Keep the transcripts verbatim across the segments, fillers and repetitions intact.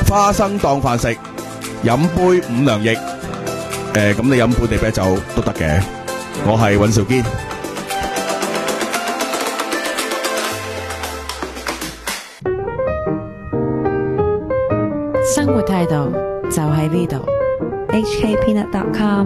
花生當飯食，飲杯五糧液。誒、呃，咁你飲本地啤酒都得嘅。我係尹兆堅。 生活態度就喺呢度。 H K peanut dot com。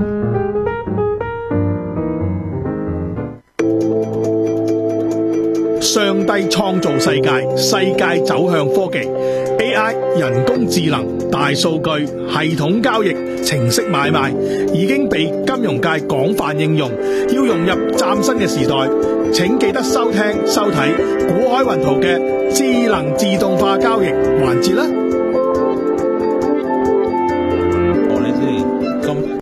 上帝創造世界，世界走向科技 A I 人工智能、大數據、系統交易、程式買賣已經被金融界廣泛應用。要融入嶄新嘅時代，請記得收聽收睇古海雲圖嘅智能自動化交易環節啦。 我哋先今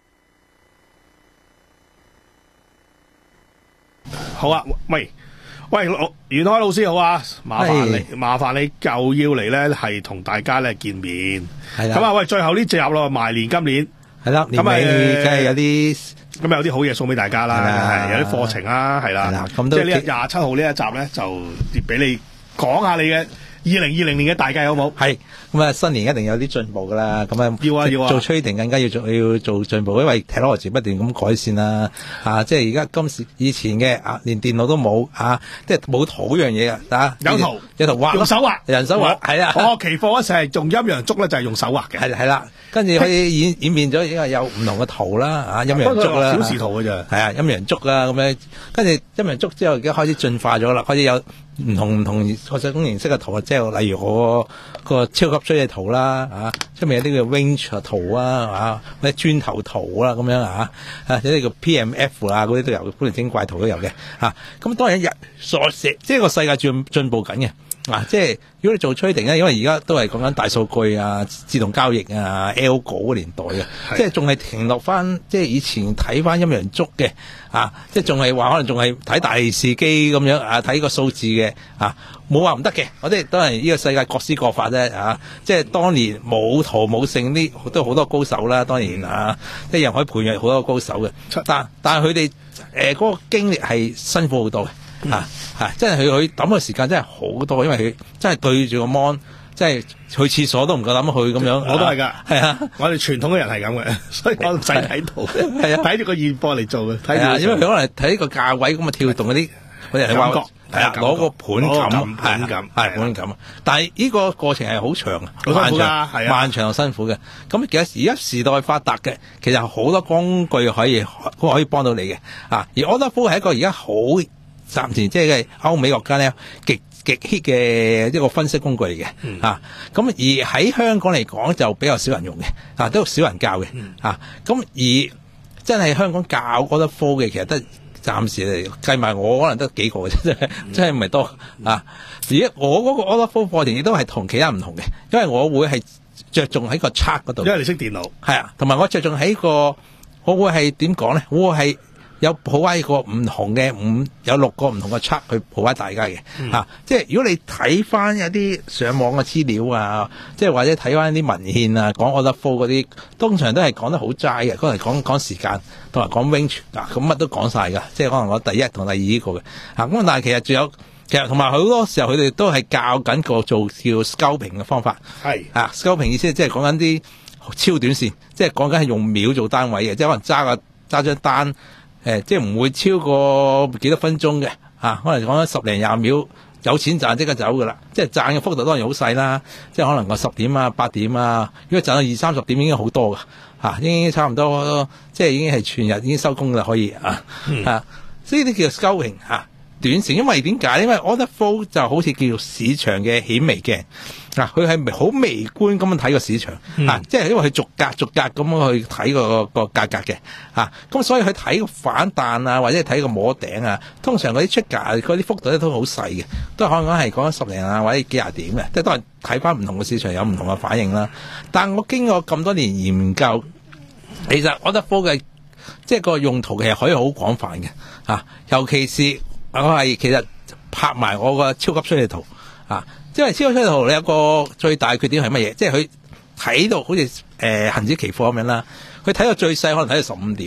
好啊，喂。喂，袁開老師好啊！麻煩你，麻煩你又要嚟咧，係同大家咧見面。 係啦。 咁啊，喂，最後呢集咯，埋年今年係啦，年尾梗係有啲咁有啲好嘢送俾大家啦，係有啲課程啦，係啦。係啦，咁都即係呢廿七號呢一集咧，就俾你講下你嘅二零二零年嘅大計好冇？ 係咁啊，新年一定有啲進步噶啦。咁啊， 要啊要啊， 做 trading 更加要做要做進步，因為 technology 不斷咁改善啦。啊，即係而家今時以前嘅啊，連電腦都冇啊，即係冇圖嗰樣嘢啊。 有圖有圖畫， 用手畫， 人手畫係啊。 我期貨嗰時係用陰陽燭咧，就係用手畫嘅。 係係啦，跟住可以演演變咗，因為有唔同嘅圖啦，啊陰陽燭啦， 小時圖嘅啫。 係啊，陰陽燭啦咁樣，跟住陰陽燭之後，而家開始進化咗啦，開始有唔同唔同各種形式嘅圖啊，即係例如我個超級追嘅圖啦，啊，出面有啲叫 range 圖啊，啊，或者磚頭圖啦咁樣啊，啊，有啲叫 P M F 啊，嗰啲都有，古靈精怪圖都有嘅，啊，咁當然日所寫，即係個世界進進步緊嘅。啊，即係如果你做 trading 咧，因為而家都係講緊大數據啊、自動交易啊、algo 嘅年代嘅，即係仲係停落翻，即係以前睇翻陰陽燭嘅，啊，即係仲係話可能仲係睇大視機咁樣啊，睇個數字嘅，啊，冇話唔得嘅，我哋都係呢個世界各施各法啫，啊，即係當年冇圖冇性啲都好多高手啦，當然啊，一樣可以培養好多高手嘅，但但係佢哋誒嗰個經歷係辛苦好多嘅。啊啊！真係佢佢抌嘅時間真係好多，因為佢真係對住個 mon，真係去廁所都唔夠膽去咁樣。 我都係㗎， 係啊！ 我哋傳統嘅人係咁嘅，所以我唔使睇圖，係啊，睇住個現貨嚟做嘅。睇啊，因為佢可能睇個價位咁啊跳動嗰啲，佢哋係話係啊攞個盤感， 盤感係盤感。但係呢個過程係好長啊， 好辛苦㗎，係啊， 漫長又辛苦嘅。咁其實而家時代發達嘅，其實好多工具可以可以幫到你嘅啊。而 order flow 係一個而家好。暫時即係歐美國家咧極極 hit 嘅一個分析工具嚟嘅，嗯、啊，咁而喺香港嚟講就比較少人用嘅，啊，都少人教嘅，嗯、啊，咁而真係香港教 order flow 嘅，其實都暫時嚟計埋我可能得幾個嘅啫，真係真係唔係多啊。而家我嗰個 order flow 課程亦都係同其他唔同嘅，因為我會係着重喺個 chart 嗰度， 因為你識電腦， 係啊，同埋我着重喺個我會係點講咧，我會係。有抱一個唔同嘅五有六個唔同嘅 chart 去抱一大家嘅、嗯啊、即係如果你睇翻一啲上網嘅資料啊，即係或者睇翻啲文獻啊，講 order flow 嗰啲，通常都係講得好齋嘅，可能講講時間同埋講 range 嗱，咁乜都講晒㗎，即係可能我第一同第二呢個嘅嚇，咁、啊、但係其實仲有其實同埋好多時候佢哋都係教緊個做叫 scalping 嘅方法，係啊 scalping 意思即係講緊啲超短線，即係講緊係用秒做單位嘅，即係可能揸個揸張單。誒，即係唔會超過幾多分鐘嘅，啊，可能講緊十零廿秒有錢賺即刻走噶啦，即係賺嘅幅度當然好細啦，即係可能個十點啊、八點啊，如果賺到二三十點已經好多噶，嚇、啊，已經差唔多，即係已經係全日已經收工啦，可以啊，嗯、啊，所以呢啲叫 scalping 嚇。短線，因為點解？因為 order flow 就好似叫做市場嘅顯微鏡，嗱，佢係好微觀咁樣睇個市場，嗯、啊，即係因為佢逐格逐格咁樣去睇個個價格嘅，啊，咁所以佢睇個反彈啊，或者睇個摸頂啊，通常嗰啲出價嗰啲幅度咧都好細嘅，都可能係講十零啊或者幾廿點嘅，即係都係睇翻唔同嘅市場有唔同嘅反應啦。但我經過咁多年研究，其實 order flow 嘅即係個用途其實可以好廣泛嘅，啊，尤其是。我係其實拍埋我個超級趨勢圖啊，因為超級趨勢圖你有個最大缺點係乜嘢？即係佢睇到好似誒恆指期貨咁樣啦，佢睇到最細可能睇到十五點嘅，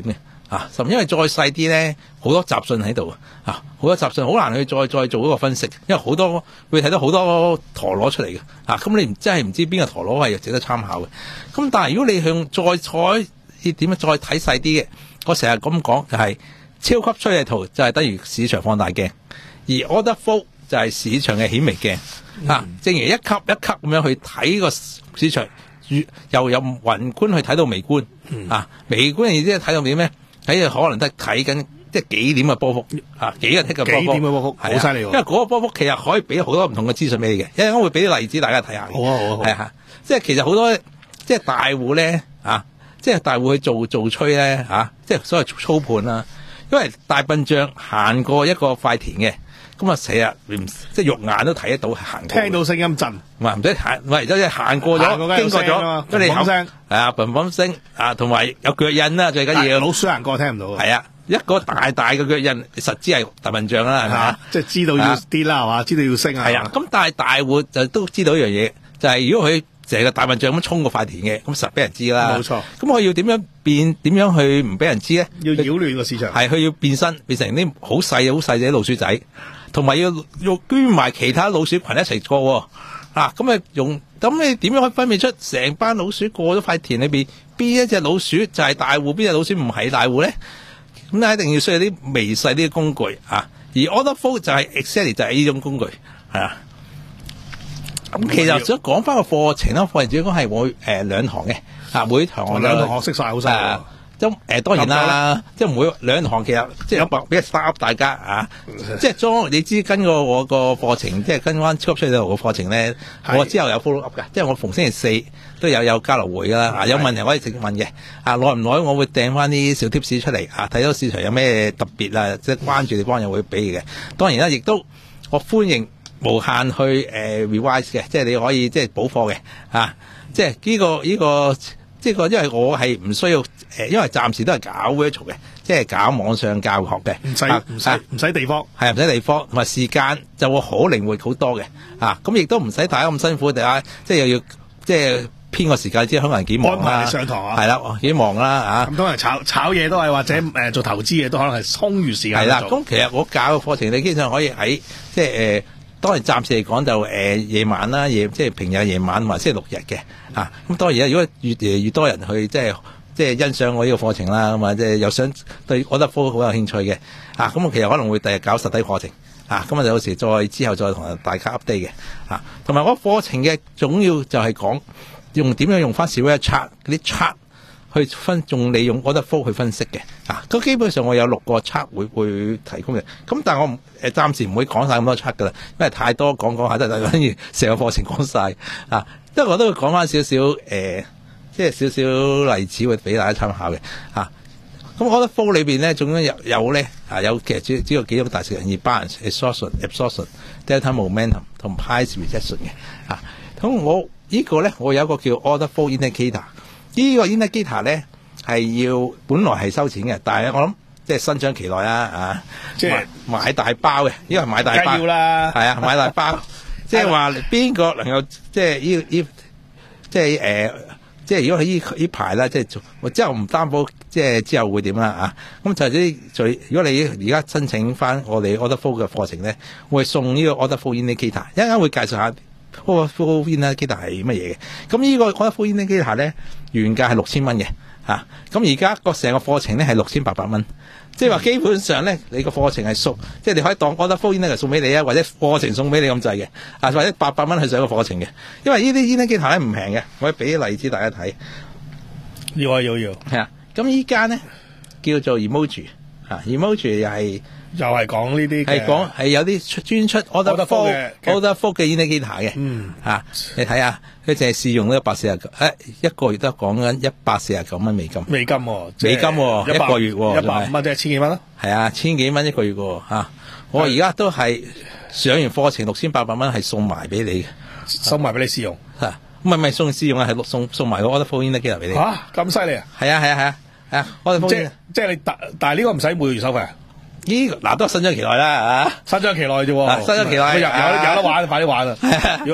啊，甚因為再細啲咧，好多雜訊喺度啊，好多雜訊好難去再再做一個分析，因為好多會睇到好多陀螺出嚟嘅啊，咁你唔真係唔知邊個陀螺係值得參考嘅。咁但係如果你向再採點樣再睇細啲嘅，我成日咁講就係、是、超級趨勢圖就係等於市場放大鏡，而 order flow 就係市場嘅顯微鏡、嗯、啊，正如一級一級咁樣去睇個市場，又有宏觀去睇到微觀、嗯、啊，微觀嘅意思係睇到點咩？睇可能都係睇緊即係幾點嘅波幅啊，幾日嘅波幅， 幾點嘅波幅，好犀利喎！ 因為嗰個波幅其實可以俾好多唔同嘅資訊俾你嘅，一陣間會俾啲例子大家睇下。 好啊好啊， 係啊，即係其實好多即係大戶咧啊，即係大戶去做做吹咧啊，即係所謂操盤啦。因為大笨象行過一個塊田嘅，咁啊成日即係肉眼都睇得到行過， 聽到聲音震， 唔係唔使行，唔係即係行過咗，經過咗，跟住聲， 係啊，嘭嘭聲啊，同埋有腳印啦，最緊要。 老鼠行過聽唔到。 係啊，一個大大嘅腳印，實知係大笨象啦，係咪啊？ 即係知道要跌啦，係嘛？知道要升啊。 係啊，咁但係大戶就都知道一樣嘢，就係如果佢成個大笨象咁衝過塊田嘅，咁實俾人知啦。 冇錯。 咁我要點樣變？點樣去唔俾人知咧？ 要擾亂個市場。係， 佢要變身，變成啲好細好細隻老鼠仔，同埋要要捐埋其他老鼠群一齊過。啊，咁啊用，咁你點樣可以分辨出成班老鼠過咗塊田裏邊，邊一隻老鼠就係大戶，邊隻老鼠唔係大戶咧？咁咧一定要需要啲微細啲嘅工具啊。而 order flow 就係 exactly 就係呢種工具，係啊。咁其實想講翻個課程啦，課程主要講係會誒兩堂嘅，啊每堂兩堂學識晒好犀利。 咁誒當然啦，即係每兩堂其實即係有白俾個 start 大家啊，即係裝你知跟過我個課程，即係跟翻超級趨勢圖個課程咧，我之後有 follow up 㗎，即係我逢星期四都有有交流會㗎啦，啊有問題可以直接問嘅，啊耐唔耐我會掟翻啲小 tips 出嚟，啊睇到市場有咩特別啊，即係關注地方又會俾嘅。當然啦，亦都我歡迎無限去誒、呃、revise 嘅，即係你可以即係補課嘅，啊即係呢、這個呢、這個。即係個，因為我係唔需要誒，因為暫時都係搞 virtual 嘅，即係搞網上教學嘅， 唔使唔使唔使地方， 係唔使地方，同埋時間就會好靈活好多嘅，啊，咁亦都唔使大家咁辛苦，大家即係又要即係編個時間，知香港人幾忙啦， 安排上堂啊， 係啦，幾忙啦，啊， 咁通常炒炒嘢都係或者誒、呃、做投資嘅都可能係空餘時間。係啦， 咁其實我教嘅課程你基本上可以喺即係誒。呃當然暫時嚟講就誒、呃、夜晚啦，夜即係平日夜晚同埋星期六日嘅嚇。咁、啊、當然啦，如果越嚟越多人去即係即係欣賞我呢個課程啦，咁啊即係又想對我覺得科好有興趣嘅嚇，咁、啊、其實可能會第日搞實體課程嚇，咁啊就有時再之後再同大家 update 嘅嚇。同埋我課程嘅總要就係講用點樣用翻小一 chart 嗰啲 chart。去分，仲利用 order flow 去分析嘅，啊，咁基本上我有六個 chart 會會提供嘅，咁但係我唔誒暫時唔會講晒咁多 chart 噶啦，因為太多講講下都等於成個課程講晒，啊，因為我都會講翻少少誒，即係少少例子會俾大家參考嘅，啊，咁 order flow 裏邊咧，總之有有咧啊，有其實主主要幾種大成人，而 balance、absorption、absorption、delta momentum 同 price rejection 嘅，啊，咁我呢個咧，我有一個叫 order flow indicator。呢個 indicator 咧係要本來係收錢嘅，但係我諗即係新長期內啦，啊，即係買大包嘅，因為買大包， 啦， 係啊，買大包，即係話邊個能夠即係呢呢，即係誒，即係如果喺呢呢排啦，即係做之後唔擔保，即係之後會點啦啊？咁就係啲最，如果你而家申請翻我哋 order flow 嘅課程咧，會送呢個 order flow indicator，一陣間會介紹下。order flow indicator 係乜嘢嘅？咁呢個 order flow indicator 咧原價係六千蚊嘅，嚇咁而家個成個課程咧係六千八百蚊，即係話基本上咧你個課程係送，即係你可以當 order flow indicator 送俾你啊，或者課程送俾你咁滯嘅，啊或者八百蚊去上個課程嘅，因為呢啲 indicator 咧唔平嘅，我可以俾啲例子大家睇。 要啊要要， 係啊，咁依家咧叫做 emoji 嚇 emoji 又係。 又係講呢啲係講係有啲出專出 order flow 嘅 order flow 嘅 indicator 嘅，嗯嚇、啊，你睇下佢淨係試用咗一百四十九，誒一個月都講緊一百四十九蚊美金， 美金喎、哦， 美金喎、哦，一個月喎， 一百五蚊即係千幾蚊咯， 係啊，千幾蚊一個月喎嚇、啊，我而家都係上完課程六千八百蚊係送埋俾你嘅， 送埋俾你試用嚇，唔係唔係送試用啊，係送送埋個 order flow indicator 俾你嚇，咁犀利啊！ 係啊係啊係啊係啊，order flow 即即係你但但係呢個唔使每個月收費啊？ 呢嗱都係新張期內啦嚇， 新張期內啫喎， 新張期內有有有得玩，快啲玩啊！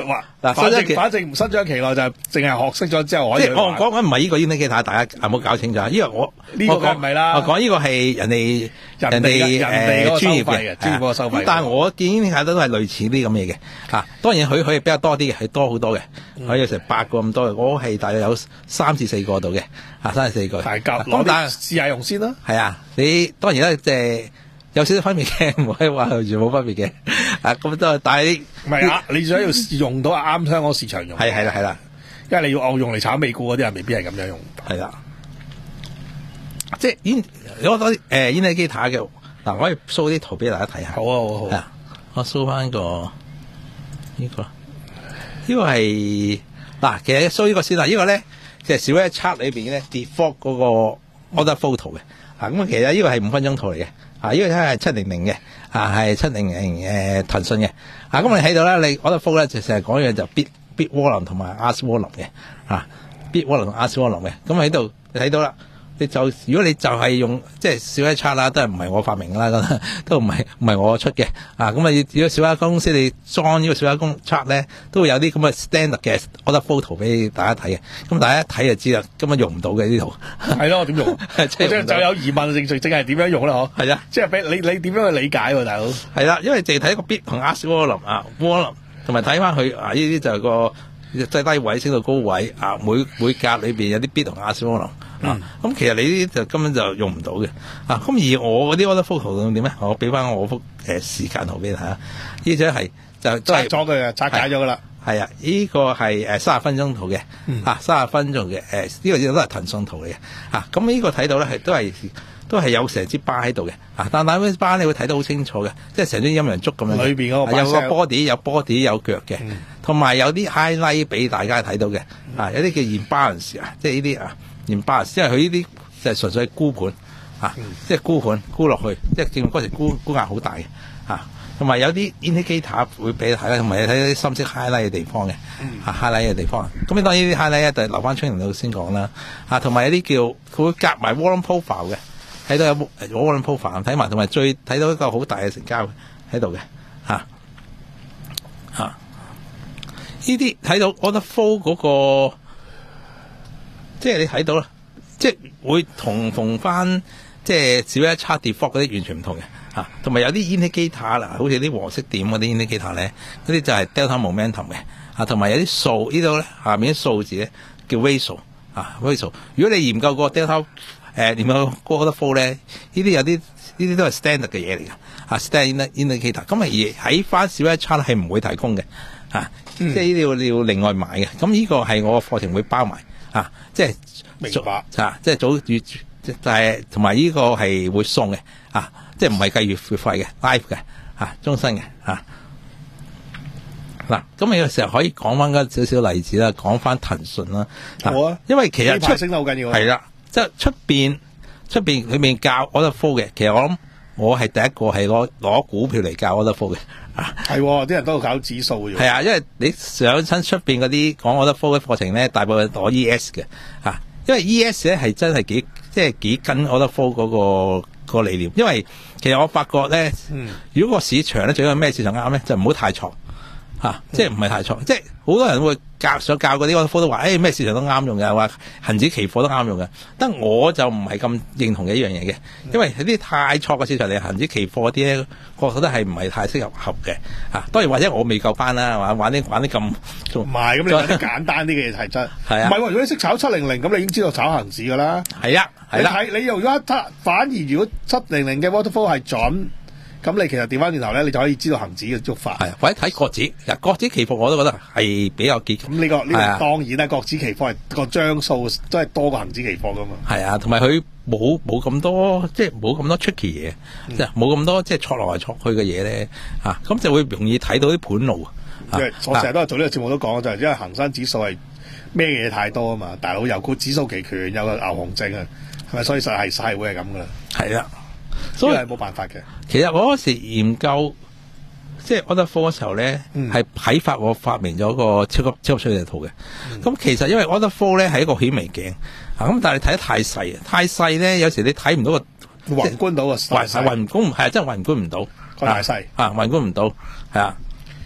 嗱， 反新張期正反正新張期內就淨係學識咗之後可以即係我去玩。 講緊唔係呢個 indicator，大家唔好搞清楚。呢個我呢個我講梗係唔係啦我講呢個係人哋人哋嘅人哋嗰個誒專業收費嘅專業嗰個收費咁但係我見 indicator 都係類似啲咁嘢嘅嚇。當然佢佢係比較多啲嘅，係多好多嘅，佢有成八個咁多嘅。我係大約有三至四個度嘅嚇，三至四個。 大家咁但係攞啲試下用先啦。 係啊，你當然啦，即係有少少分別嘅，唔可以話完全冇分別嘅。啊，咁都係，但係唔係啊，你想要用到啱香港市場用， 係係啦係啦。 因為你要按用嚟炒美股嗰啲人未必係咁樣用。 係啦，即係 in 有多啲誒 indicator 嘅嗱，我可以 show 啲圖俾大家睇下。 好啊好啊好啊。 係啊，我 show 翻個呢個，呢個係嗱，其實 show 呢個先啦。呢個咧即係小一 chart 裏邊咧 default 嗰個 order photo 嘅。啊，咁其實呢個係五分鐘圖嚟嘅。啊，呢個睇係七零零嘅，啊係七零零誒騰訊嘅。啊，咁你睇到咧，你 order photo 咧就成日講嘢就 bit bit 窩輪同埋 ask 窩輪嘅。啊 bit 窩輪同 ask 窩輪嘅。咁喺度你睇到啦。你就如果你就係用即係小一 chart 啦，都係唔係我發明㗎啦，都唔係唔係我出嘅啊！咁啊，如果小一公司你裝呢個小一公 chart 咧，都會有啲咁嘅 standard 嘅 order photo 俾大家睇嘅。咁大家一睇就知啦，根本用唔到嘅呢圖。 係咯，點用？ 即係即係就有疑問，正正正係點樣用咧？嗬？ 係啊， 即係俾你你點樣去理解喎，大佬？ 係啦，因為淨係睇一個 bit 同 ask 窩輪啊，窩輪同埋睇翻佢啊，呢啲就係個最低位升到高位啊，每每格裏邊有啲 bit 同 ask 窩輪。啊，咁、嗯、其實你呢啲就根本就用唔到嘅，啊，咁而我嗰啲 order photo 點咧？我俾翻我幅誒、呃、時間圖俾你睇下，呢張係就都係拆咗佢嘅，拆解咗噶啦。 係啊，呢、這個係誒三十分鐘圖嘅， 嗯、 啊三十分鐘嘅誒呢個都係騰訊圖嚟嘅，啊咁呢個睇到咧係都係都係有成支巴喺度嘅，啊但係嗰巴你會睇得好清楚嘅，即係成張陰陽燭咁樣。 裏邊嗰個有個 body 有 body 有腳嘅，同埋、嗯、有啲 highlight 俾大家睇到嘅，啊有啲叫 imbalance 啊，即係呢啲啊。imbalance，因為佢呢啲就係純粹係沽盤，啊，嗯、即係沽盤沽落去，即係見嗰時沽沽壓好大嘅，啊，同埋有啲 indicator 會俾你睇啦，同埋你睇啲深色 highlight 嘅地方嘅，啊 highlight 嘅地方。咁你當然呢啲 highlight 咧就留翻 training 度先講啦，啊，同埋有啲叫佢會夾埋 volume profile 嘅，睇到有 volume profile 睇埋，同埋最睇到一個好大嘅成交喺度嘅，嚇嚇，呢啲睇到 order flow 嗰個。即係你睇到啦，即係會同同翻即係小一 chart default 嗰啲完全唔同嘅嚇，同埋有啲 indicator 啦，好似啲黃色點嗰啲 indicator 咧，嗰啲就係 delta momentum 嘅啊，同埋有啲數呢度咧下面啲數字咧叫 ratio 啊 ratio。如果你研究過 delta 誒研究過 order flow 咧，呢啲有啲呢啲都係 standard 嘅嘢嚟㗎啊 standard indicator。咁而喺翻小一 chart 係唔會提供嘅啊，嗯、即係呢啲要要另外買嘅。咁呢個係我個課程會包埋。啊，即係明白啊，即係早月，就係同埋呢個係會送嘅，啊，即係唔係計月月費嘅 live 嘅，啊，終身嘅，啊，嗱，咁你有時候可以講翻少少例子啦，講翻騰訊啦， 好啊， 因為其實出升得好緊要， 係啦，即係出邊出邊裏面教 order flow 嘅，其實我諗我係第一個係攞攞股票嚟教 order flow 嘅。啊， 係，啲人都搞指數嘅。 係啊，因為你上親出邊嗰啲講 order flow 嘅課程咧，大部分攞 E S 嘅，啊，因為 E S 咧係真係幾即係幾跟 order flow 嗰個個理念。因為其實我發覺咧，嗯、如果個市場咧，最緊要咩市場啱咧，就唔好太錯，吓、啊，即係唔係太錯，嗯、即係好多人會教想教嗰啲 order flow 都話，誒、哎、咩市場都啱用嘅，話恒指期貨都啱用嘅，但我就唔係咁認同嘅一樣嘢嘅，因為啲太錯嘅市場嚟，恒指期貨嗰啲咧。我覺得係唔係太適合合嘅嚇，當然或者我未夠班啦，玩玩啲玩啲咁， 唔係咁你玩啲簡單啲嘅嘢係真， 係啊， 唔係喎，如果你識炒七零零咁，你已經知道炒恒指噶啦， 係啊，係啦， 你睇你又如果反而如果七零零嘅 waterfall 係準，咁你其實調翻轉頭咧，你就可以知道恒指嘅觸發， 係或者睇國指，嗱國指期貨我都覺得係比較結。咁呢個呢個當然啦，國指期貨係個張數都係多過恒指期貨噶嘛， 係啊，同埋佢。冇冇咁多，即係冇咁多 tricky 嘢，即係冇咁多即係錯來錯去嘅嘢咧，嚇咁就會容易睇到啲盤路。 因為我成日都係做呢個節目都講，就係因為恒生指數係咩嘢太多啊嘛，大佬有個指數期權，有個牛熊證啊，係咪？所以實係實係會係咁噶啦。係啊，所以係冇辦法嘅。其實我嗰時研究即係 order flow 嘅時候咧，係啟發我發明咗個超級超級趨勢圖嘅。咁、嗯、其實因為 order flow 咧係一個顯微鏡。啊！咁但係你睇得太細啊，太細咧，有時你睇唔到個宏觀到個宏宏觀係真係宏觀唔到個大細啊，宏觀唔到係啊。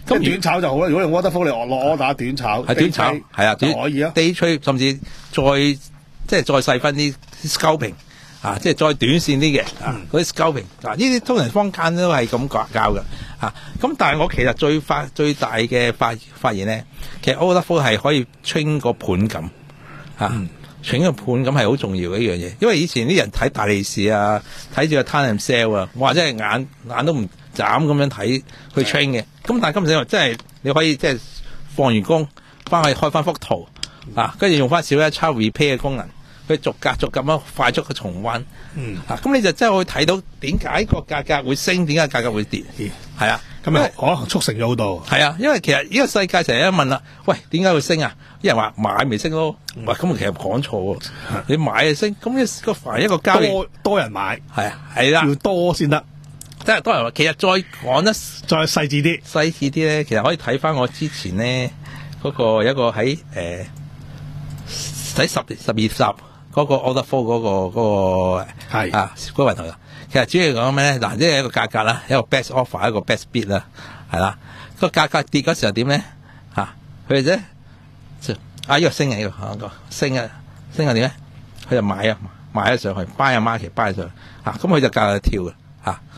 咁短炒就好啦。如果用 waterfall 你落 order 短炒， 係短炒，係啊， 就可以啊。 day trade 甚至再即係再細分啲 scalping 啊，即係再短線啲嘅啊，嗰啲 scalping 啊，呢啲通常坊間都係咁教教嘅啊。咁但係我其實最發最大嘅發發現咧，其實 waterfall 係可以 train 個盤感啊。嗯存個盤咁係好重要嘅一樣嘢，因為以前啲人睇大利是啊，睇住個 time and sale 啊，或者係眼眼都唔眨咁樣睇去 train 嘅。咁但係今時真係你可以即係放完工翻去開翻幅圖啊，跟住用翻小一抄 repair 嘅功能，去逐格逐格咁快速嘅重溫。嗯，啊，咁你就真係可以睇到點解個價格會升，點解價格會跌。係啊， 咁啊可能促成咗好多。 係啊，因為其實呢個世界成日都問啦，喂，點解會升啊？啲人話買咪升咯，喂，咁其實講錯喎，你買就升，咁呢個凡一個交易多多人買， 係啊，係啦， 要多先得。 即係多人話，其實再講得再細緻啲， 細緻啲咧，其實可以睇翻我之前咧嗰個有一個喺誒喺十十二集嗰個 order flow 嗰個嗰個係啊嗰個雲圖啦。其實主要講咩咧？嗱，即係一個價格啦，一個 best offer，一個 best bid 啦，係啦。個價格跌嗰時候點咧？嚇，佢哋啫。啊！呢、這個升啊，呢、這個個升啊，升啊點咧？佢就買啊，買咗上去 ，buy 啊 market，buy 上去，啊咁佢就價就跳嘅，嚇、啊。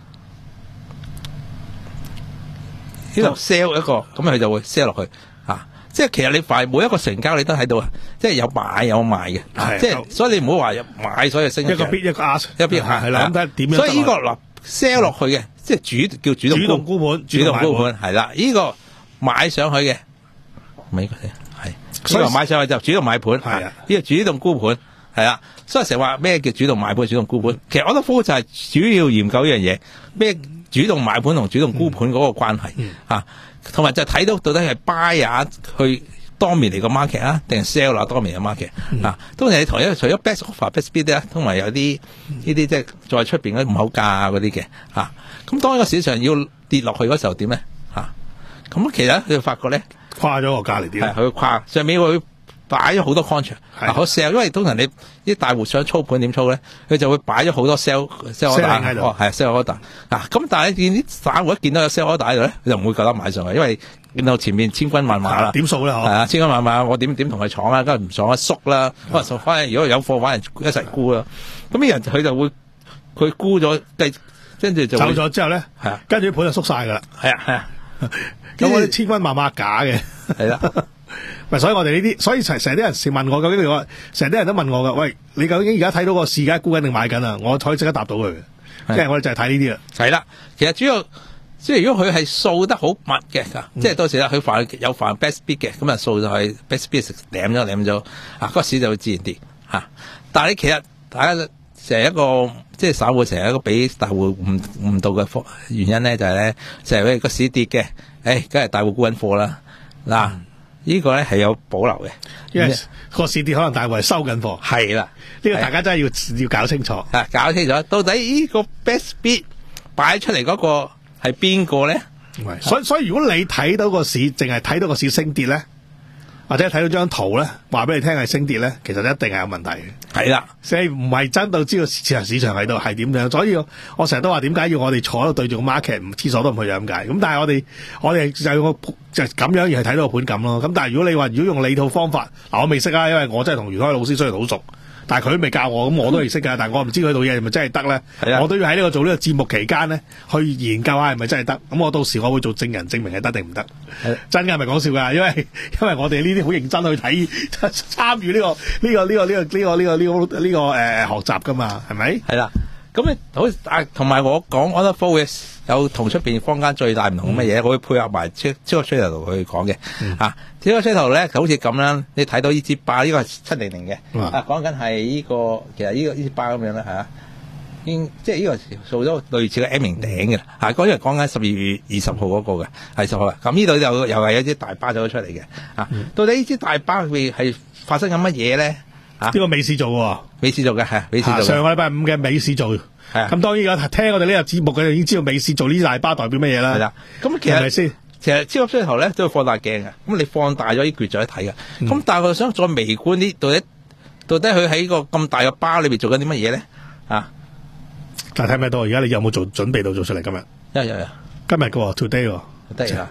呢度 sell 一個，咁佢就會 sell 落去，啊！即係其實你凡每一個成交你都喺度，即係有買有賣嘅，啊、即係所以你唔好話買所以升一個 bid 一個 ask， 一個 bid 係啦，咁睇點樣。 所以呢、這個嗱 sell 落去嘅，即係主叫主動主動沽盤， 主動沽盤係啦，呢、這個買上去嘅，美國嘅。所以買上去就主動買盤，係啊，呢個主動沽盤，係啊，所以成日話咩叫主動買盤、主動沽盤？其實我覺得 flow 就係主要研究一樣嘢，咩主動買盤同主動沽盤嗰個關係、嗯、啊，同埋就睇到到底係 buyer 去當面嚟個 market 啊，定係 seller 當面嘅 market、嗯、啊？當然你同一除咗 best offer、best bid 咧，同埋有啲呢啲即係在出邊嗰啲唔好價嗰啲嘅啊。咁當一個市場要跌落去嗰時候點咧？啊，咁其實佢就發覺咧。 跨咗個價嚟啲， 係佢跨上面會擺咗好多 contract， 好 sell， 因為通常你啲大戶想操盤點操咧，佢就會擺咗好多 sell sell order 喺度，哦係 sell order 嗱，咁但係你見啲散戶一見到有 sell order 喺度咧，佢就唔會覺得買上去，因為見到前面千軍萬馬啦， 點數咧嗬， 係啊，千軍萬馬，我點點同佢闖啊，梗係唔爽一縮啦，可能縮翻，如果有貨反而一齊沽啦，咁啲人佢就會佢沽咗，跟住就走咗之後咧，係啊，跟住啲盤就縮晒噶啦， 係啊係啊。 咁我哋千軍萬馬假嘅，係啦，咪所以我哋呢啲，所以成成啲人成問我究竟我，成啲人都問我噶，喂，你究竟而家睇到個市價沽緊定買緊啊？我可以即刻答到佢，即係我哋就係睇呢啲啦。係啦，其實主要即係如果佢係掃得好密嘅，嗯、即係到時啦，佢凡有凡 best bid 嘅，咁啊掃就係 best bid 舐咗舐咗，啊嗰個市就會自然跌吓、啊。但係你其實大家成一個即係散戶成日一個俾大戶誤誤導嘅原因咧，就係咧成日個市跌嘅，誒，梗係大戶沽緊貨啦。嗱、嗯，呢、這個咧係有保留嘅， 因為個市跌可能大戶係收緊貨。係啦，呢個大家真係要要搞清楚。啊， 搞清楚，到底呢個 best bid 擺出嚟嗰個係邊個咧？ 所以所以如果你睇到個市，淨係睇到個市升跌咧，或者睇到張圖咧，話俾你聽係升跌咧，其實一定係有問題嘅。係啦，所以唔係真到知道市場市場喺度係點樣。所以我成日都話點解要我哋坐喺度對住個 market， 唔廁所都唔去咁解。咁但係我哋我哋就用個就咁樣而係睇到個盤感咯。咁但係如果你話如果用你套方法，嗱我未識啊，因為我真係同袁開老師雖然好熟。但係佢都未教我，咁我都未識噶。但係我唔知佢套嘢係咪真係得咧？我都要喺呢個做呢個節目期間咧，去研究下係咪真係得。咁我到時我會做證人證明係得定唔得？真嘅係咪講笑噶？因為因為我哋呢啲好認真去睇參與呢個呢個呢個呢個呢個呢個呢個呢個誒學習噶嘛？係咪？係啦。咁咧好啊，同埋我講 order flow 嘅有同出邊坊間最大唔同乜嘢，我會配合埋超超級吹頭去講嘅。啊，超級吹頭咧好似咁啦，你睇到呢支巴呢個係七零零嘅，啊講緊係呢個其實呢個呢支巴咁樣啦嚇，應即係呢個做咗類似嘅 M 型頂嘅，啊嗰日講緊十二月二十號嗰個嘅係十號啊，咁呢度又又係有支大巴走咗出嚟嘅，啊到底呢支大巴會係發生緊乜嘢咧？呢、啊、個美市做喎，美市做嘅係美市做嘅。上個禮拜五嘅美市做，係啊。咁當然有聽我哋呢個節目嘅，已經知道美市做呢大巴代表乜嘢啦。係啦。咁其實係咪先？其實超級衰頭咧都要放大鏡嘅，咁你放大咗呢橛就一睇嘅。咁、嗯、但係我想再微觀啲，到底到底佢喺個咁大嘅巴裏邊做緊啲乜嘢咧？啊！但係睇唔睇到？而家你有冇做準備到做出嚟今日？有有有。今日嘅喎 ，today 喎。today 啊。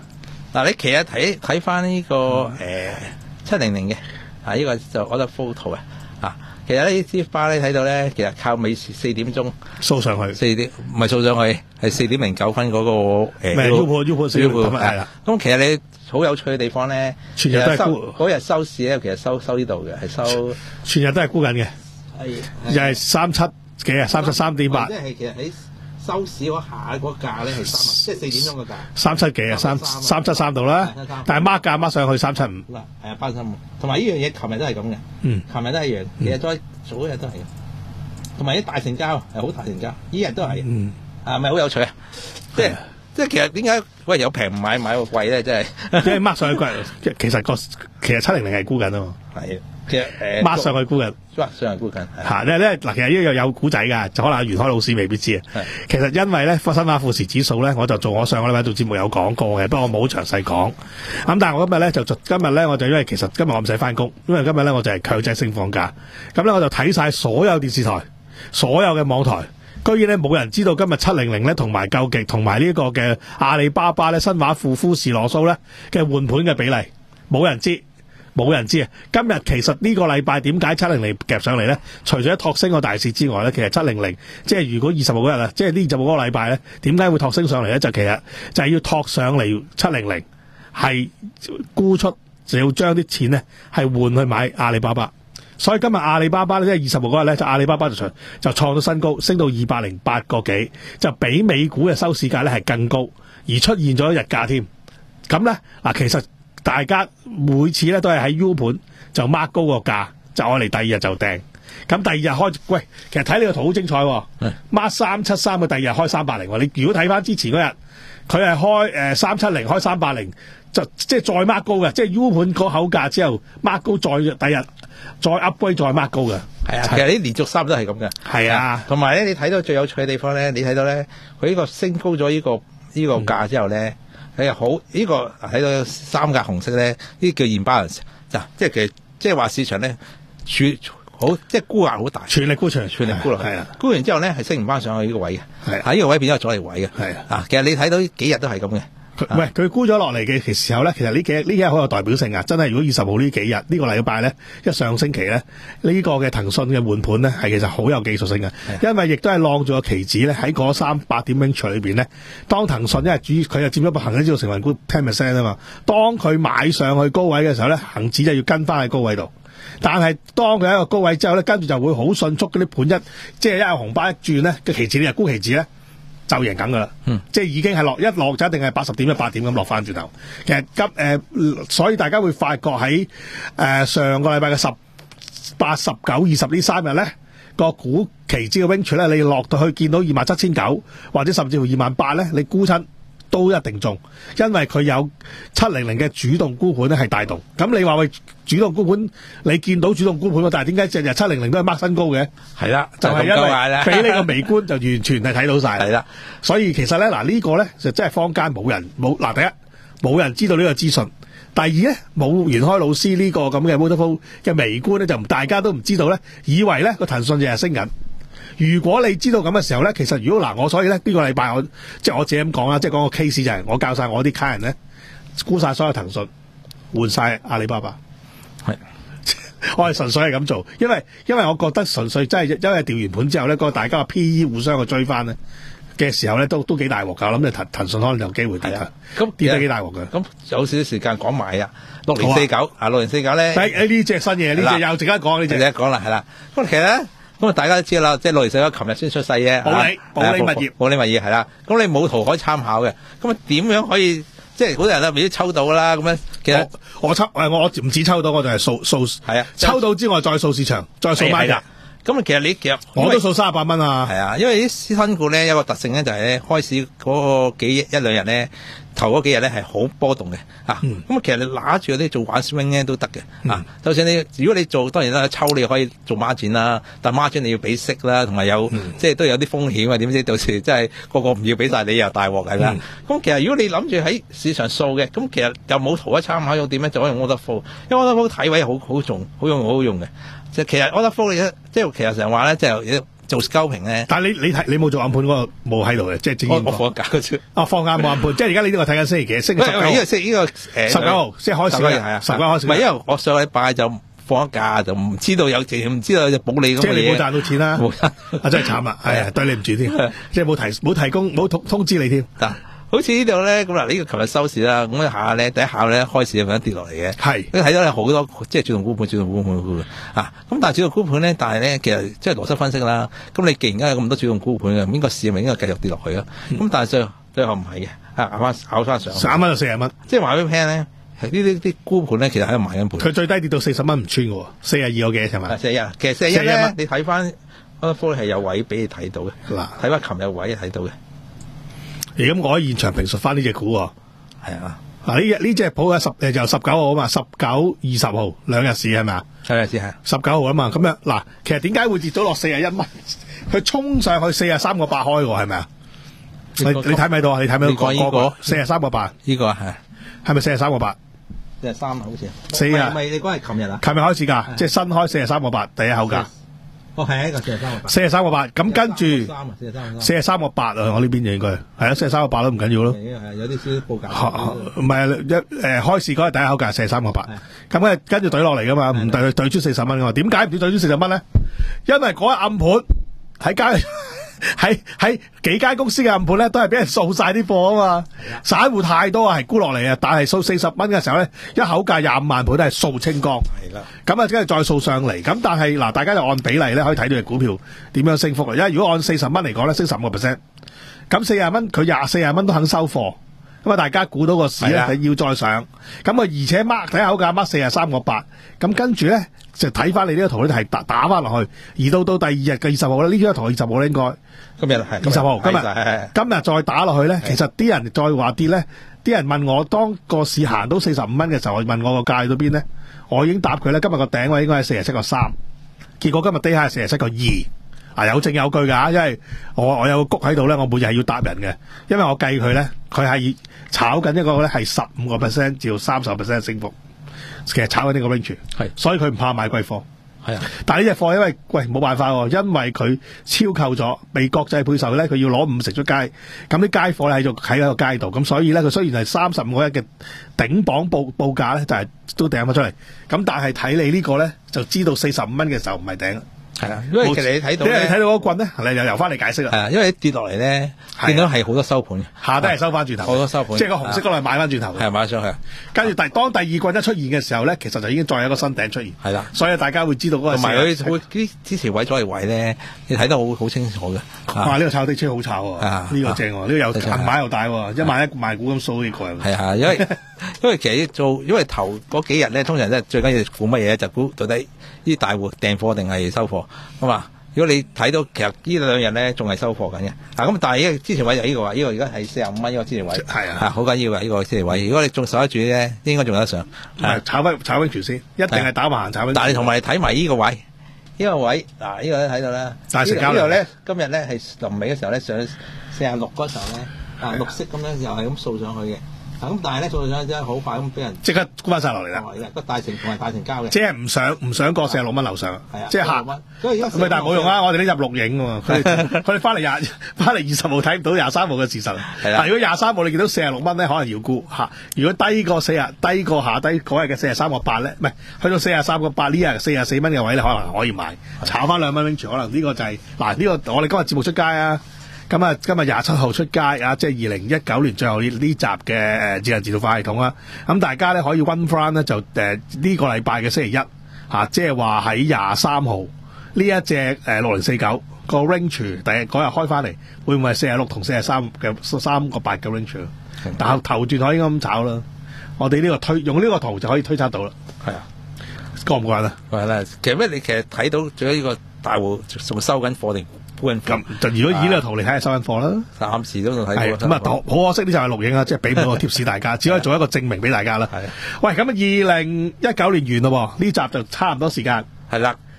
嗱，你其實睇睇翻呢個誒七零零嘅啊，呢個就我覺得 photo 啊，啊，其實呢支花咧睇到咧，其實靠尾四點鐘掃上去， 四點唔係掃上去，係四點零九分嗰個誒。 咩 U 盤 U 盤 U 盤係啦。 咁其實你好有趣嘅地方咧， 全日都係沽嗰日收市咧，其實收收呢度嘅係收， 全日都係沽緊嘅，又係三七幾啊，三七三點八。 即係其實喺收市嗰下嗰價咧係三，即係四點鐘嘅價。 三七幾啊，三三七三度啦。但係孖價孖上去三七五。 嗱，係啊，八三五。同埋呢樣嘢，琴日都係咁嘅。嗯。琴日都係一樣，其實再早一日都係嘅。同埋啲大成交係好大成交，呢日都係。嗯。係咪好有趣啊？即係即係其實點解喂有平唔買買個貴咧？真係。 因為孖上去貴，其實個其實七零零係沽緊啊嘛。 係。其實誒。 孖上去沽緊。 孖上去沽緊。 嚇！咧咧嗱，其實呢個有古仔㗎，就可能袁開老師未必知啊。其實因為咧，新華富時指數咧，我就做我上個禮拜做節目有講過嘅，不過我冇詳細講。咁但係我今日咧就今日咧我就因為其實今日我唔使翻工，因為今日咧我就係強制性放假。咁咧我就睇晒所有電視台、所有嘅網台，居然咧冇人知道今日七零零咧同埋救極同埋呢個嘅阿里巴巴咧新華富富時羅素咧嘅換盤嘅比例，冇人知。冇人知啊！今日其實呢個禮拜點解七零零夾上嚟咧？除咗托升個大市之外咧，其實七零零即係如果二十號嗰日啊，即係呢二十號嗰個禮拜咧，點解會托升上嚟咧？就其實就係要托上嚟七零零，係沽出就要將啲錢咧係換去買阿里巴巴。所以今日阿里巴巴咧，即係二十號嗰日咧，就阿里巴巴就創就創到新高，升到二百零八個幾，就比美股嘅收市價咧係更高，而出現咗日價添。咁咧嗱，其實。大家每次咧都係喺 U 盤就 mark 高個價，就我嚟第二日就訂。咁第二日開，喂，其實睇呢個圖好精彩喎。mark 三七三嘅第二日開三百零。你如果睇翻之前嗰日，佢係開誒三七零開三百零，就即係再 mark 高嘅，即係 U 盤嗰口價之後 mark 高再第二日再 upgrade 再 mark 高嘅。係啊，其實啲連續三都係咁嘅。係啊，同埋咧，你睇到最有趣嘅地方咧，你睇到咧，佢呢個升高咗呢、呢個呢、呢個價之後咧。係好呢、這個睇到三格紅色咧，呢啲叫 imbalance 嗱，即係其實即係話市場咧，處好即係沽壓好大，全力沽場，全力沽落去，沽完之後咧係升唔翻上去呢個位嘅，係喺呢個位變咗阻力位嘅，係啊，其實你睇到幾日都係咁嘅。喂，佢沽咗落嚟嘅時候咧，其實呢幾呢幾日好有代表性啊！真係，如果二十號呢幾日呢、呢個禮拜咧，一上星期咧，呢、呢個嘅騰訊嘅換盤咧，係其實好有技術性嘅，因為亦都係晾住個期指咧喺嗰三百點 range 裏邊咧，當騰訊因為主佢就佔咗個恒生指數成分股 ten percent 啊嘛，當佢買上去高位嘅時候咧，恒指就要跟翻喺高位度。但係當佢喺個高位之後咧，跟住就會好迅速嗰啲盤一即係一有紅包一轉咧，嘅期指呢日沽期指咧。就贏緊噶啦，嗯、即係已經係落一落就一定係八十點一百點咁落翻轉頭。其實今誒、呃，所以大家會發覺喺誒、呃、上個禮拜嘅十八、十九、二十呢三日咧，個股期指嘅 range 咧，你落到去見到二萬七千九，或者甚至乎二萬八咧，你沽親都一定中，因為佢有七零零嘅主動沽盤咧係帶動。咁你話喂主動沽盤，你見到主動沽盤，但係點解隻日七零零都係 mark 新高嘅？係啦，就係、是、因為俾呢個微觀就完全係睇到晒。係啦，所以其實咧嗱呢、呢個咧就真係坊間冇人冇嗱第一冇人知道呢個資訊，第二咧冇袁開老師呢個咁嘅 waterfall 嘅微觀咧就大家都唔知道咧，以為咧個騰訊日日升緊。如果你知道咁嘅時候咧，其實如果嗱我所以咧呢、呢個禮拜我即係我自己咁講啦，即係講個 case 就係我教晒我啲客人咧沽晒所有騰訊，換晒阿里巴巴，係我係純粹係咁做，因為因為我覺得純粹真係因為調完盤之後咧，個大家嘅 P E 互相去追翻咧嘅時候咧，都都幾大鑊㗎。我諗你騰騰訊可能有機會跌啊，咁跌得幾大鑊㗎。咁有少少時間講埋啊，六零四九啊，六零四九咧，誒呢隻新嘢，呢隻又值得講，呢隻值得講啦，係啦。咁其實咧。咁啊，大家都知啦，即係六零四九琴日先出世嘅，保利保利物業，保利物業係啦。咁你冇圖可以參考嘅，咁啊點樣可以即係好多人都未必抽到啦？咁樣其實我，我抽誒，我唔止抽到，我就係掃掃係啊，抽到之外再掃市場，再掃買㗎。咁啊，其實你其實我都掃三十八蚊啊。係啊，因為啲新股咧有個特性咧，就係咧開始嗰個幾一兩日咧，頭嗰幾日咧係好波動嘅嚇。咁、嗯、啊，其實你拿住嗰啲做玩 swing 咧都得嘅、嗯、啊。就算你如果你做當然啦，抽你可以做孖展啦，但孖展你要俾息啦，同埋有，有、嗯、即係都有啲風險啊。點知到時真係個個唔要俾晒你又大鑊係啦。咁、嗯、其實如果你諗住喺市場掃嘅，咁其實又冇圖一參考用點咧，就可以用 waterfall，因為 waterfall 睇位好好重，好用好用嘅。即係其實 waterfall 你即係其實成日話咧，即係做 scalping 咧， 但係你你睇你冇做暗盤嗰個冇喺度嘅，即係正我現貨。 我放假嗰次。 啊，放假冇暗盤，即係而家你呢個睇緊星期幾？星期十九號。 呢個星呢個誒十九號即係開市係啊， 十九號開市。 唔係因為我上個禮拜就放咗假，就唔知道有直唔知道有保利咁嘅嘢。 即係你冇賺到錢啦， 冇賺啊真係慘啊！係啊，對你唔住添，即係冇提冇提供冇通通知你添。 嗱，好似呢度咧咁嗱，呢個琴日收市啦，咁一下咧第一下咧開市就咁樣跌落嚟嘅。 係你睇到有好多即係主動沽盤、主動沽盤、沽盤啊！咁但係主動沽盤咧，但係咧其實即係邏輯分析啦。咁你既然而家有咁多主動沽盤嘅，咁個市咪應該繼續跌落去啊？咁但係最後最後唔係嘅，啊咬翻咬翻上， 三蚊就四十蚊。 即係話俾你聽咧，係呢啲啲沽盤咧，其實喺度買緊盤。 佢最低跌到四十蚊唔穿嘅喎，四十二個幾係咪？ 四十一，其實四十一四十一蚊， 咧你睇翻嗰個係有位俾你睇到嘅。 嗱， 睇翻琴日有位睇到嘅。 而咁我喺現場評述翻呢只股喎。 係啊， 嗱呢只呢只鋪喺十誒就十九號啊嘛，十九二十號兩日市係咪啊？ 係咪先係？ 十九號啊嘛，咁樣嗱，其實點解會跌咗落四十一蚊？佢衝上去四十三個八開喎，係咪啊？你你睇唔睇到啊？你睇唔睇到你講呢個四十三個八？ 呢個係係咪四十三個八？ 四十三好似。 四啊唔係你講係琴日啊？ 琴日開始㗎，即係新開四十三個八第一口價。 哦，係一個四十三個八。 四十三個八，咁跟住三啊，四十三四十三個八啊！我呢邊就應該係啊，四十三個八都唔緊要咯。 係有啲少少報價。 唔係一誒開市嗰日第一口價四十三個八，咁跟住跟住懟落嚟噶嘛，唔對對出四十蚊噶嘛？點解唔要對出四十蚊咧？因為嗰日暗盤喺街喺喺幾間公司嘅暗盤咧，都係俾人掃晒啲貨啊嘛。散戶太多啊，係沽落嚟啊，但係掃四十蚊嘅時候咧，一口價廿五萬盤都係掃清光。 係啦。 咁啊，跟住再掃上嚟，咁但係嗱，大家就按比例咧，可以睇到隻股票點樣升幅啊。因為如果按四十蚊嚟講咧，升十五個 percent，咁四十蚊佢廿四十蚊都肯收貨，咁啊，大家估到個市咧係要再上，咁啊，而且 mark 睇口價 mark 四十三個八，咁跟住咧就睇翻你呢個圖咧係打打翻落去，而到到第二日嘅二十號咧，呢張圖二十號咧應該今日係二十號，今日係今日再打落去咧，其實啲人再話跌咧，啲人問我當個市行到四十五蚊嘅時候，問我個價到邊咧？我已經答佢咧，今日個頂位應該係四十七個三，結果今日低下係四十七個二，啊有證有據㗎，因為我我有個谷喺度咧，我每日係要答人嘅，因為我計佢咧，佢係炒緊一個咧係十五個 percent 至到三十個 percent 升幅，其實炒緊呢個 range， 係， 所以佢唔怕買貴貨。 係啊， 但係呢隻貨因為喂冇辦法喎，因為佢超購咗，被國際配售咧，佢要攞五成出街，咁啲街貨咧喺度喺喺個街度，咁所以咧佢雖然係三十五個一嘅頂榜報報價咧，就係都掟咗出嚟，咁但係睇你呢個咧，就知道四十五蚊嘅時候唔係頂。 係啊，因為其實你睇到因為你睇到嗰個棍咧，你又由翻嚟解釋啦。 係啊，因為跌落嚟咧，見到係好多收盤嘅， 下低係收翻轉頭， 好多收盤， 即係個紅色嗰度係買翻轉頭。 係買上去， 跟住第當第二棍一出現嘅時候咧，其實就已經再有一個新頂出現。 係啦， 所以大家會知道嗰個同埋佢會啲支持位咗嚟位咧，你睇得好好清楚嘅。 哇！呢個炒地車好炒喎，呢個正喎，呢個又銀買又大喎，一萬一萬股咁掃呢個。 係啊，因為因為其實做因為頭嗰幾日咧，通常咧最緊要估乜嘢就估到底呢啲大戶訂貨定係收貨咁嘛。如果你睇到其實呢兩日咧仲係收貨緊嘅，嗱咁但係呢個支持位就呢個話，呢個而家係四十五蚊呢個支持位， 係啊， 好緊要嘅呢個支持位。如果你仲守得住咧，應該仲有得上。 係炒翻炒翻條先，一定係打橫炒翻。 但係你同埋你睇埋呢個位，呢個位嗱呢個咧睇到啦。 但係成交量呢度咧今日咧係臨尾嘅時候咧上四十六嗰時候咧，啊綠色咁樣又係咁掃上去嘅。咁但係咧掃上去真係好快咁俾人即刻沽翻晒落嚟啦。 個大成同埋大成交嘅， 即係唔想唔想過四十六蚊樓上，即係客。 所以而家咁但係冇用啊！我哋呢入錄影喎，佢哋佢哋翻嚟廿翻嚟二十號睇唔到廿三號嘅事實。係啦，如果廿三號你見到四十六蚊咧，可能要沽嚇。如果低過四十低過下低嗰日嘅四十三個八咧，唔係去到四十三個八呢日四十四蚊嘅位咧，可能可以買炒翻兩蚊 range，可能呢個就係嗱呢個我哋今日節目出街啊！咁啊，今日廿七號出街啊，即係二零一九年最後呢呢集嘅誒智能自動化系統啦。咁大家咧可以溫翻咧就誒呢個禮拜嘅星期一嚇，即係話喺廿三號呢一隻誒六零四九個 range 第日嗰日開翻嚟，會唔會係四十六同四十三嘅三個八嘅 range？但係頭段可以咁炒啦。我哋呢個推用呢個圖就可以推測到啦。係啊，過唔過癮啊？ 係啦，其實咩？你其實睇到最緊呢個大戶仲收緊貨定？ 咁就如果以呢個圖嚟睇下收緊貨啦， 暫時都仲睇到。 咁啊，好可惜呢就係錄影啊，即係俾唔到個貼士大家，只可以做一個證明俾大家啦。係，喂，咁啊，二零一九年完咯，呢集就差唔多時間。 係啦，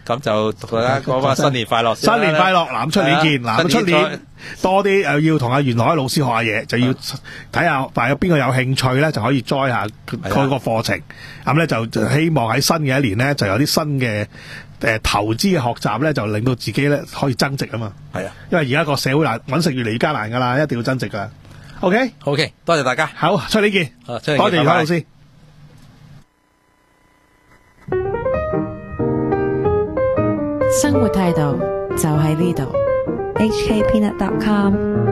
咁就同大家講翻新年快樂先啦， 新年快樂！嗱，咁出年見，嗱，咁出新年年多啲誒，要同阿袁海老師學下嘢，就要睇下，但有邊個有興趣咧，就可以 join 下佢個課程。咁咧就就希望喺新嘅一年咧，就有啲新嘅誒投資嘅學習咧，就令到自己咧可以增值啊嘛。 係啊， 因為而家個社會難揾食越嚟越艱難噶啦，一定要增值噶。OK， OK， 多謝大家， 好，出年見， 啊出年見多謝袁海老師。 生活態度就喺呢度。 H K Peanut dot com